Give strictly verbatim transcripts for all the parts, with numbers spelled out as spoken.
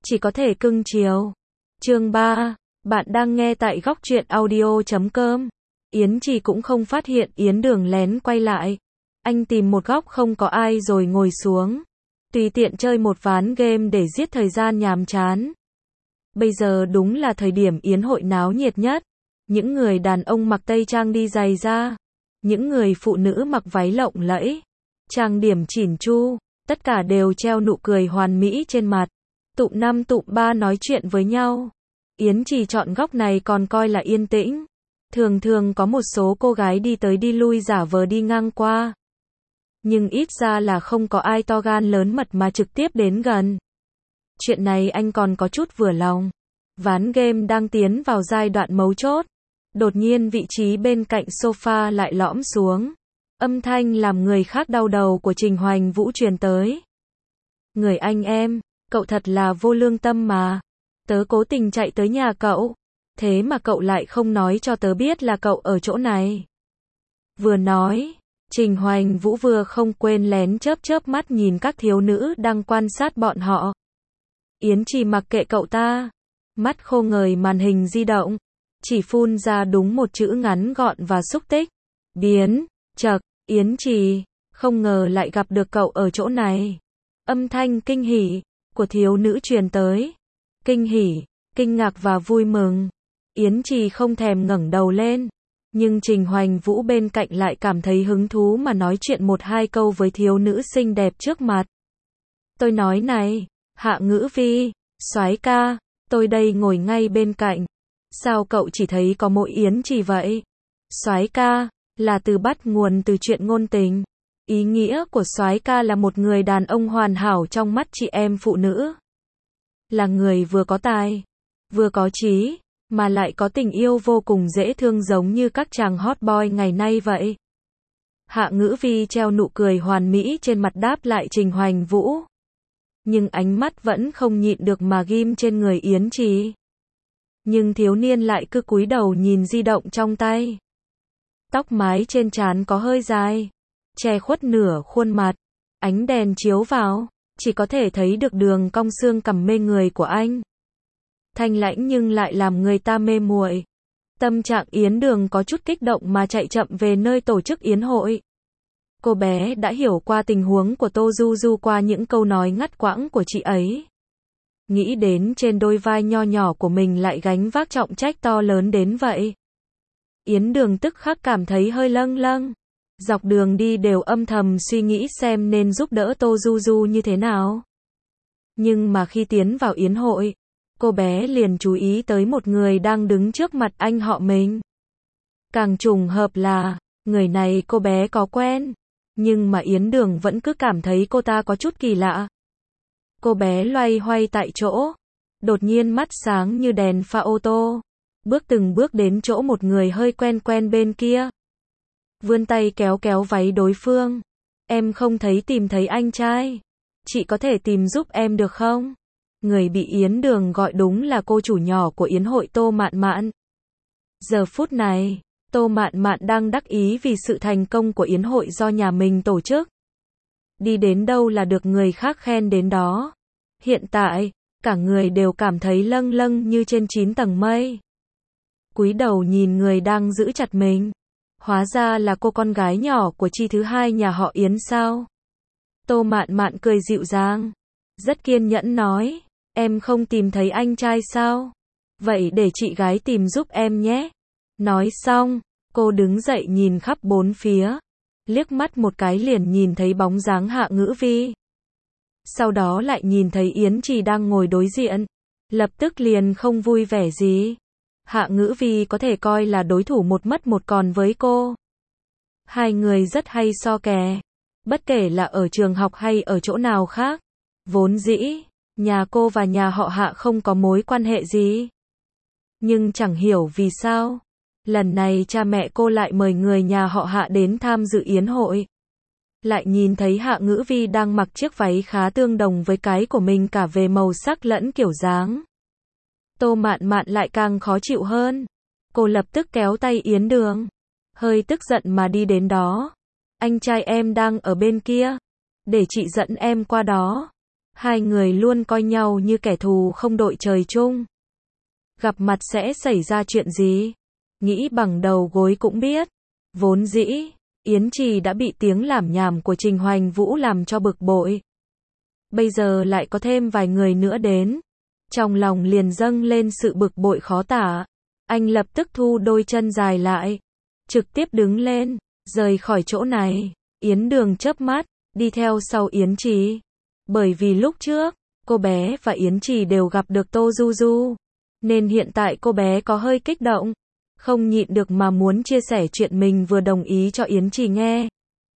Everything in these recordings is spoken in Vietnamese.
chỉ có thể cưng chiều. Chương ba, bạn đang nghe tại góc truyện audio chấm com. Yến Trì cũng không phát hiện Yến Đường lén quay lại. Anh tìm một góc không có ai rồi ngồi xuống. Tùy tiện chơi một ván game để giết thời gian nhàm chán. Bây giờ đúng là thời điểm yến hội náo nhiệt nhất. Những người đàn ông mặc tây trang đi giày da. Những người phụ nữ mặc váy lộng lẫy. Trang điểm chỉn chu. Tất cả đều treo nụ cười hoàn mỹ trên mặt. Tụm năm tụm ba nói chuyện với nhau. Yến Trì chọn góc này còn coi là yên tĩnh. Thường thường có một số cô gái đi tới đi lui giả vờ đi ngang qua. Nhưng ít ra là không có ai to gan lớn mật mà trực tiếp đến gần. Chuyện này anh còn có chút vừa lòng. Ván game đang tiến vào giai đoạn mấu chốt. Đột nhiên vị trí bên cạnh sofa lại lõm xuống. Âm thanh làm người khác đau đầu của Trình Hoành Vũ truyền tới. Người anh em, cậu thật là vô lương tâm mà. Tớ cố tình chạy tới nhà cậu. Thế mà cậu lại không nói cho tớ biết là cậu ở chỗ này. Vừa nói, Trình Hoành Vũ vừa không quên lén chớp chớp mắt nhìn các thiếu nữ đang quan sát bọn họ. Yến Trì mặc kệ cậu ta. Mắt khô ngời màn hình di động. Chỉ phun ra đúng một chữ ngắn gọn và xúc tích. Biến, chật, Yến Trì, không ngờ lại gặp được cậu ở chỗ này. Âm thanh kinh hỉ của thiếu nữ truyền tới. Kinh hỉ, kinh ngạc và vui mừng. Yến Trì không thèm ngẩng đầu lên. Nhưng Trình Hoành Vũ bên cạnh lại cảm thấy hứng thú mà nói chuyện một hai câu với thiếu nữ xinh đẹp trước mặt. Tôi nói này, Hạ Ngữ Vi, soái ca, tôi đây ngồi ngay bên cạnh. Sao cậu chỉ thấy có mỗi Yến Trì vậy? Soái ca là từ bắt nguồn từ chuyện ngôn tình. Ý nghĩa của soái ca là một người đàn ông hoàn hảo trong mắt chị em phụ nữ. Là người vừa có tài, vừa có trí, mà lại có tình yêu vô cùng dễ thương giống như các chàng hot boy ngày nay vậy. Hạ Ngữ Vi treo nụ cười hoàn mỹ trên mặt đáp lại Trình Hoành Vũ. Nhưng ánh mắt vẫn không nhịn được mà ghim trên người Yến Trì. Nhưng thiếu niên lại cứ cúi đầu nhìn di động trong tay. Tóc mái trên trán có hơi dài, che khuất nửa khuôn mặt. Ánh đèn chiếu vào, chỉ có thể thấy được đường cong xương cằm mê người của anh. Thanh lãnh nhưng lại làm người ta mê muội. Tâm trạng Yến Đường có chút kích động mà chạy chậm về nơi tổ chức yến hội. Cô bé đã hiểu qua tình huống của Tô Du Du qua những câu nói ngắt quãng của chị ấy. Nghĩ đến trên đôi vai nho nhỏ của mình lại gánh vác trọng trách to lớn đến vậy. Yến Đường tức khắc cảm thấy hơi lâng lâng. Dọc đường đi đều âm thầm suy nghĩ xem nên giúp đỡ Tô Du Du như thế nào. Nhưng mà khi tiến vào yến hội, cô bé liền chú ý tới một người đang đứng trước mặt anh họ mình. Càng trùng hợp là, người này cô bé có quen. Nhưng mà Yến Đường vẫn cứ cảm thấy cô ta có chút kỳ lạ. Cô bé loay hoay tại chỗ. Đột nhiên mắt sáng như đèn pha ô tô. Bước từng bước đến chỗ một người hơi quen quen bên kia. Vươn tay kéo kéo váy đối phương. Em không thấy tìm thấy anh trai. Chị có thể tìm giúp em được không? Người bị Yến Đường gọi đúng là cô chủ nhỏ của yến hội Tô Mạn Mạn. Giờ phút này, Tô Mạn Mạn đang đắc ý vì sự thành công của yến hội do nhà mình tổ chức. Đi đến đâu là được người khác khen đến đó. Hiện tại, cả người đều cảm thấy lâng lâng như trên chín tầng mây. Cúi đầu nhìn người đang giữ chặt mình. Hóa ra là cô con gái nhỏ của chi thứ hai nhà họ Yến sao? Tô Mạn Mạn cười dịu dàng. Rất kiên nhẫn nói. Em không tìm thấy anh trai sao? Vậy để chị gái tìm giúp em nhé. Nói xong, cô đứng dậy nhìn khắp bốn phía. Liếc mắt một cái liền nhìn thấy bóng dáng Hạ Ngữ Vi. Sau đó lại nhìn thấy Yến Trì đang ngồi đối diện. Lập tức liền không vui vẻ gì. Hạ Ngữ Vi có thể coi là đối thủ một mất một còn với cô. Hai người rất hay so kè. Bất kể là ở trường học hay ở chỗ nào khác. Vốn dĩ, nhà cô và nhà họ Hạ không có mối quan hệ gì. Nhưng chẳng hiểu vì sao. Lần này cha mẹ cô lại mời người nhà họ Hạ đến tham dự yến hội. Lại nhìn thấy Hạ Ngữ Vi đang mặc chiếc váy khá tương đồng với cái của mình cả về màu sắc lẫn kiểu dáng. Tô Mạn Mạn lại càng khó chịu hơn. Cô lập tức kéo tay Yến Đường. Hơi tức giận mà đi đến đó. Anh trai em đang ở bên kia. Để chị dẫn em qua đó. Hai người luôn coi nhau như kẻ thù không đội trời chung. Gặp mặt sẽ xảy ra chuyện gì? Nghĩ bằng đầu gối cũng biết. Vốn dĩ, Yến Trì đã bị tiếng lảm nhảm của Trình Hoành Vũ làm cho bực bội. Bây giờ lại có thêm vài người nữa đến. Trong lòng liền dâng lên sự bực bội khó tả. Anh lập tức thu đôi chân dài lại. Trực tiếp đứng lên, rời khỏi chỗ này. Yến Đường chớp mắt, đi theo sau Yến Trì. Bởi vì lúc trước, cô bé và Yến Trì đều gặp được Tô Du Du. Nên hiện tại cô bé có hơi kích động. Không nhịn được mà muốn chia sẻ chuyện mình vừa đồng ý cho Yến Trì nghe.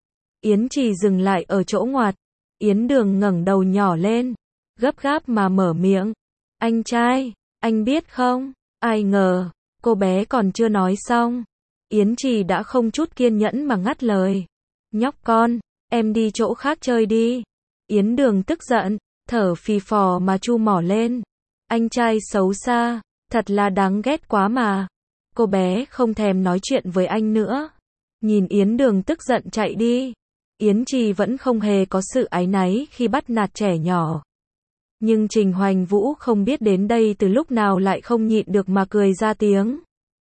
Yến Trì dừng lại ở chỗ ngoặt. Yến Đường ngẩng đầu nhỏ lên. Gấp gáp mà mở miệng. Anh trai, anh biết không? Ai ngờ, cô bé còn chưa nói xong. Yến Trì đã không chút kiên nhẫn mà ngắt lời. Nhóc con, em đi chỗ khác chơi đi. Yến Đường tức giận, thở phì phò mà chu mỏ lên. Anh trai xấu xa, thật là đáng ghét quá mà. Cô bé không thèm nói chuyện với anh nữa. Nhìn Yến Đường tức giận chạy đi. Yến Trì vẫn không hề có sự áy náy khi bắt nạt trẻ nhỏ. Nhưng Trình Hoành Vũ không biết đến đây từ lúc nào lại không nhịn được mà cười ra tiếng.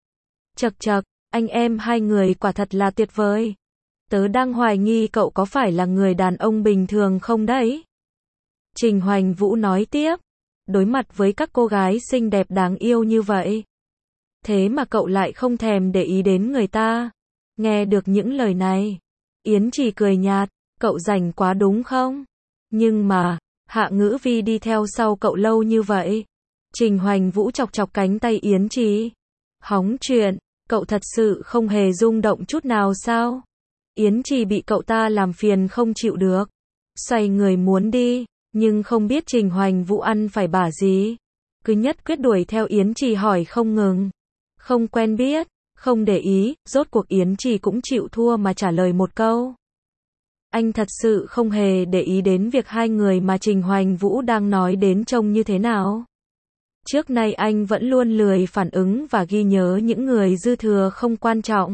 Chậc chậc, anh em hai người quả thật là tuyệt vời. Tớ đang hoài nghi cậu có phải là người đàn ông bình thường không đấy? Trình Hoành Vũ nói tiếp. Đối mặt với các cô gái xinh đẹp đáng yêu như vậy. Thế mà cậu lại không thèm để ý đến người ta. Nghe được những lời này. Yến Trì cười nhạt. Cậu rảnh quá đúng không? Nhưng mà, Hạ Ngữ Vi đi theo sau cậu lâu như vậy. Trình Hoành Vũ chọc chọc cánh tay Yến Trì. Hóng chuyện, cậu thật sự không hề rung động chút nào sao? Yến Trì bị cậu ta làm phiền không chịu được. Xoay người muốn đi, nhưng không biết Trình Hoành Vũ ăn phải bả gì. Cứ nhất quyết đuổi theo Yến Trì hỏi không ngừng. Không quen biết, không để ý, rốt cuộc Yến Trì cũng chịu thua mà trả lời một câu. Anh thật sự không hề để ý đến việc hai người mà Trình Hoành Vũ đang nói đến trông như thế nào. Trước nay anh vẫn luôn lười phản ứng và ghi nhớ những người dư thừa không quan trọng.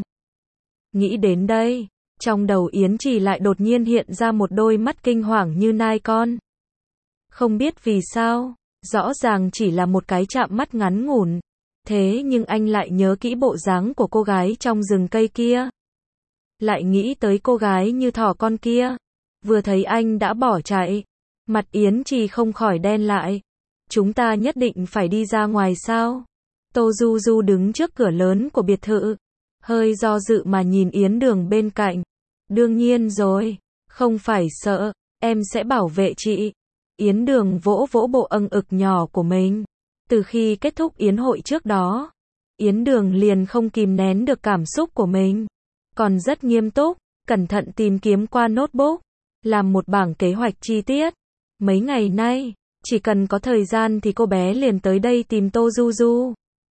Nghĩ đến đây, trong đầu Yến Trì lại đột nhiên hiện ra một đôi mắt kinh hoàng như nai con. Không biết vì sao, rõ ràng chỉ là một cái chạm mắt ngắn ngủn. Thế nhưng anh lại nhớ kỹ bộ dáng của cô gái trong rừng cây kia. Lại nghĩ tới cô gái như thỏ con kia. Vừa thấy anh đã bỏ chạy. Mặt Yến Trì không khỏi đen lại. Chúng ta nhất định phải đi ra ngoài sao? Tô Du Du đứng trước cửa lớn của biệt thự. Hơi do dự mà nhìn Yến Đường bên cạnh. Đương nhiên rồi. Không phải sợ. Em sẽ bảo vệ chị. Yến Đường vỗ vỗ bộ âng ực nhỏ của mình. Từ khi kết thúc yến hội trước đó, Yến Đường liền không kìm nén được cảm xúc của mình. Còn rất nghiêm túc, cẩn thận tìm kiếm qua notebook, làm một bảng kế hoạch chi tiết. Mấy ngày nay, chỉ cần có thời gian thì cô bé liền tới đây tìm Tô Du Du.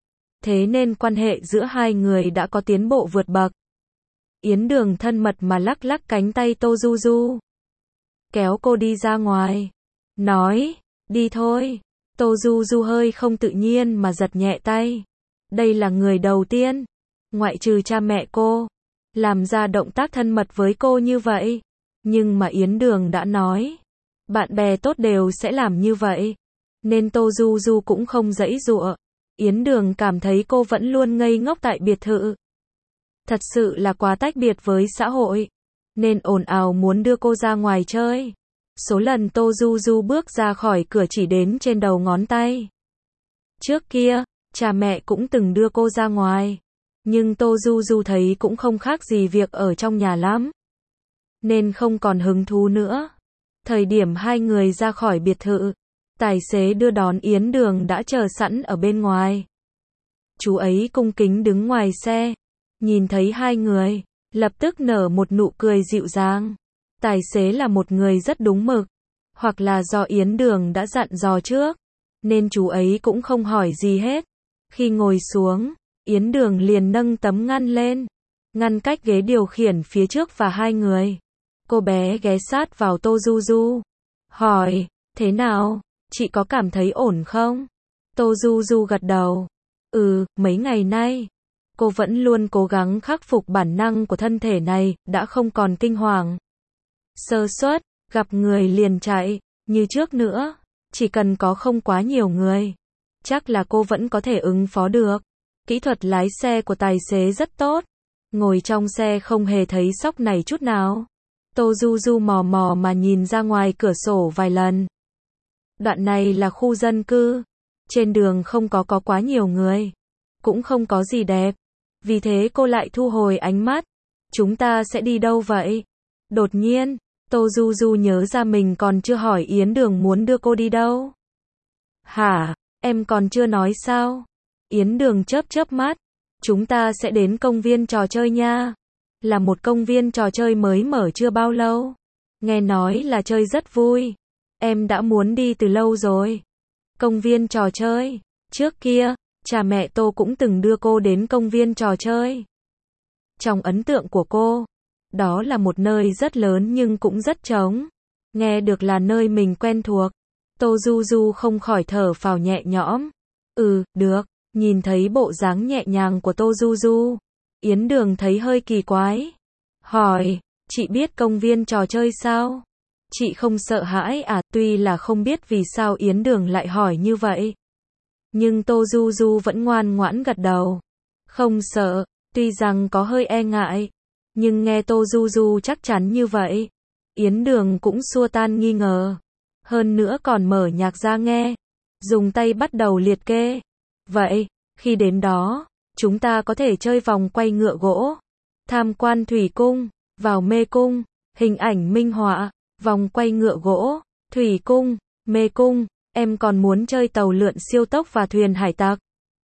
Thế nên quan hệ giữa hai người đã có tiến bộ vượt bậc. Yến Đường thân mật mà lắc lắc cánh tay Tô Du Du. Kéo cô đi ra ngoài. Nói, đi thôi. Tô Du Du hơi không tự nhiên mà giật nhẹ tay. Đây là người đầu tiên, ngoại trừ cha mẹ cô, làm ra động tác thân mật với cô như vậy. Nhưng mà Yến Đường đã nói, bạn bè tốt đều sẽ làm như vậy. Nên Tô Du Du cũng không giãy giụa. Yến Đường cảm thấy cô vẫn luôn ngây ngốc tại biệt thự. Thật sự là quá tách biệt với xã hội. Nên ồn ào muốn đưa cô ra ngoài chơi. Số lần Tô Du Du bước ra khỏi cửa chỉ đến trên đầu ngón tay. Trước kia, cha mẹ cũng từng đưa cô ra ngoài. Nhưng Tô Du Du thấy cũng không khác gì việc ở trong nhà lắm. Nên không còn hứng thú nữa. Thời điểm hai người ra khỏi biệt thự, tài xế đưa đón Yến Đường đã chờ sẵn ở bên ngoài. Chú ấy cung kính đứng ngoài xe. Nhìn thấy hai người, lập tức nở một nụ cười dịu dàng. Tài xế là một người rất đúng mực. Hoặc là do Yến Đường đã dặn dò trước. Nên chú ấy cũng không hỏi gì hết. Khi ngồi xuống, Yến Đường liền nâng tấm ngăn lên. Ngăn cách ghế điều khiển phía trước và hai người. Cô bé ghé sát vào Tô Du Du. Hỏi, thế nào? Chị có cảm thấy ổn không? Tô Du Du gật đầu. Ừ, mấy ngày nay, cô vẫn luôn cố gắng khắc phục bản năng của thân thể này, đã không còn kinh hoàng. Sơ suất, gặp người liền chạy, như trước nữa, chỉ cần có không quá nhiều người, chắc là cô vẫn có thể ứng phó được. Kỹ thuật lái xe của tài xế rất tốt, ngồi trong xe không hề thấy sóc này chút nào. Tô Du Du mò mò mà nhìn ra ngoài cửa sổ vài lần. Đoạn này là khu dân cư, trên đường không có có quá nhiều người, cũng không có gì đẹp. Vì thế cô lại thu hồi ánh mắt. Chúng ta sẽ đi đâu vậy? Đột nhiên, Tô Du Du nhớ ra mình còn chưa hỏi Yến Đường muốn đưa cô đi đâu. Hả, em còn chưa nói sao? Yến Đường chớp chớp mắt. Chúng ta sẽ đến công viên trò chơi nha. Là một công viên trò chơi mới mở chưa bao lâu. Nghe nói là chơi rất vui. Em đã muốn đi từ lâu rồi. Công viên trò chơi. Trước kia, cha mẹ Tô cũng từng đưa cô đến công viên trò chơi. Trong ấn tượng của cô, đó là một nơi rất lớn nhưng cũng rất trống. Nghe được là nơi mình quen thuộc. Tô Du Du không khỏi thở phào nhẹ nhõm. Ừ, được. Nhìn thấy bộ dáng nhẹ nhàng của Tô Du Du, Yến Đường thấy hơi kỳ quái. Hỏi, chị biết công viên trò chơi sao? Chị không sợ hãi à? Tuy là không biết vì sao Yến Đường lại hỏi như vậy. Nhưng Tô Du Du vẫn ngoan ngoãn gật đầu. Không sợ, tuy rằng có hơi e ngại. Nhưng nghe Tô Du Du chắc chắn như vậy, Yến Đường cũng xua tan nghi ngờ. Hơn nữa còn mở nhạc ra nghe. Dùng tay bắt đầu liệt kê. Vậy, khi đến đó, chúng ta có thể chơi vòng quay ngựa gỗ, tham quan thủy cung, vào mê cung, hình ảnh minh họa, vòng quay ngựa gỗ, thủy cung, mê cung, em còn muốn chơi tàu lượn siêu tốc và thuyền hải tặc.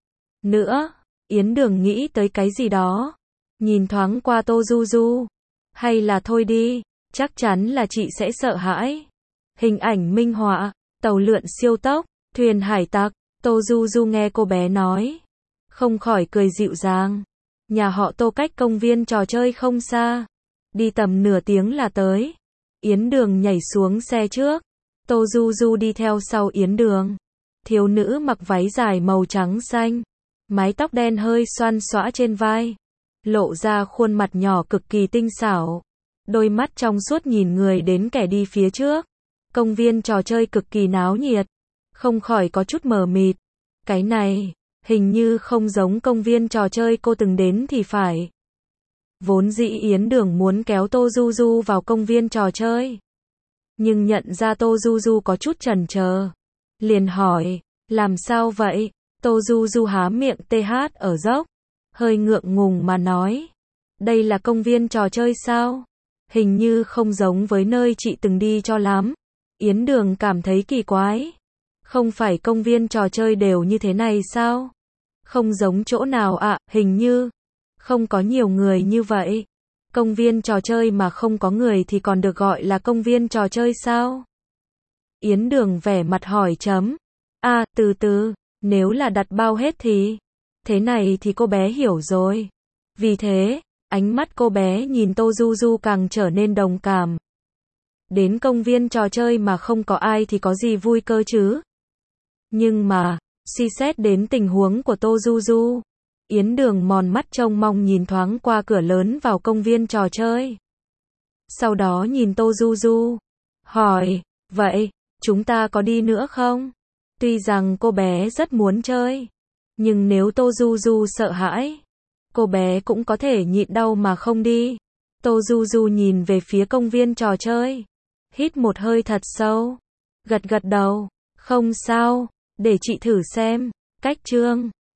Nữa, Yến Đường nghĩ tới cái gì đó, nhìn thoáng qua Tô Du Du. Hay là thôi đi, chắc chắn là chị sẽ sợ hãi. Hình ảnh minh họa, tàu lượn siêu tốc, thuyền hải tặc. Tô Du Du nghe cô bé nói, không khỏi cười dịu dàng. Nhà họ Tô cách công viên trò chơi không xa, đi tầm nửa tiếng là tới. Yến Đường nhảy xuống xe trước, Tô Du Du đi theo sau Yến Đường. Thiếu nữ mặc váy dài màu trắng xanh, mái tóc đen hơi xoăn xõa trên vai, lộ ra khuôn mặt nhỏ cực kỳ tinh xảo, đôi mắt trong suốt nhìn người đến kẻ đi phía trước. Công viên trò chơi cực kỳ náo nhiệt, không khỏi có chút mờ mịt. Cái này, hình như không giống công viên trò chơi cô từng đến thì phải. Vốn dĩ Yến Đường muốn kéo Tô Du Du vào công viên trò chơi. Nhưng nhận ra Tô Du Du có chút chần chờ. Liền hỏi, làm sao vậy? Tô Du Du há miệng tê hát ở dốc. Hơi ngượng ngùng mà nói. Đây là công viên trò chơi sao? Hình như không giống với nơi chị từng đi cho lắm. Yến Đường cảm thấy kỳ quái. Không phải công viên trò chơi đều như thế này sao? Không giống chỗ nào ạ, à, hình như không có nhiều người như vậy. Công viên trò chơi mà không có người thì còn được gọi là công viên trò chơi sao? Yến Đường vẻ mặt hỏi chấm. À, từ từ, nếu là đặt bao hết thì... Thế này thì cô bé hiểu rồi. Vì thế, ánh mắt cô bé nhìn Tô Du Du càng trở nên đồng cảm. Đến công viên trò chơi mà không có ai thì có gì vui cơ chứ? Nhưng mà, suy xét đến tình huống của Tô Du Du, Yến Đường mòn mắt trông mong nhìn thoáng qua cửa lớn vào công viên trò chơi. Sau đó nhìn Tô Du Du, hỏi, vậy, chúng ta có đi nữa không? Tuy rằng cô bé rất muốn chơi, nhưng nếu Tô Du Du sợ hãi, cô bé cũng có thể nhịn đau mà không đi. Tô Du Du nhìn về phía công viên trò chơi, hít một hơi thật sâu, gật gật đầu, không sao, để chị thử xem. Cách chương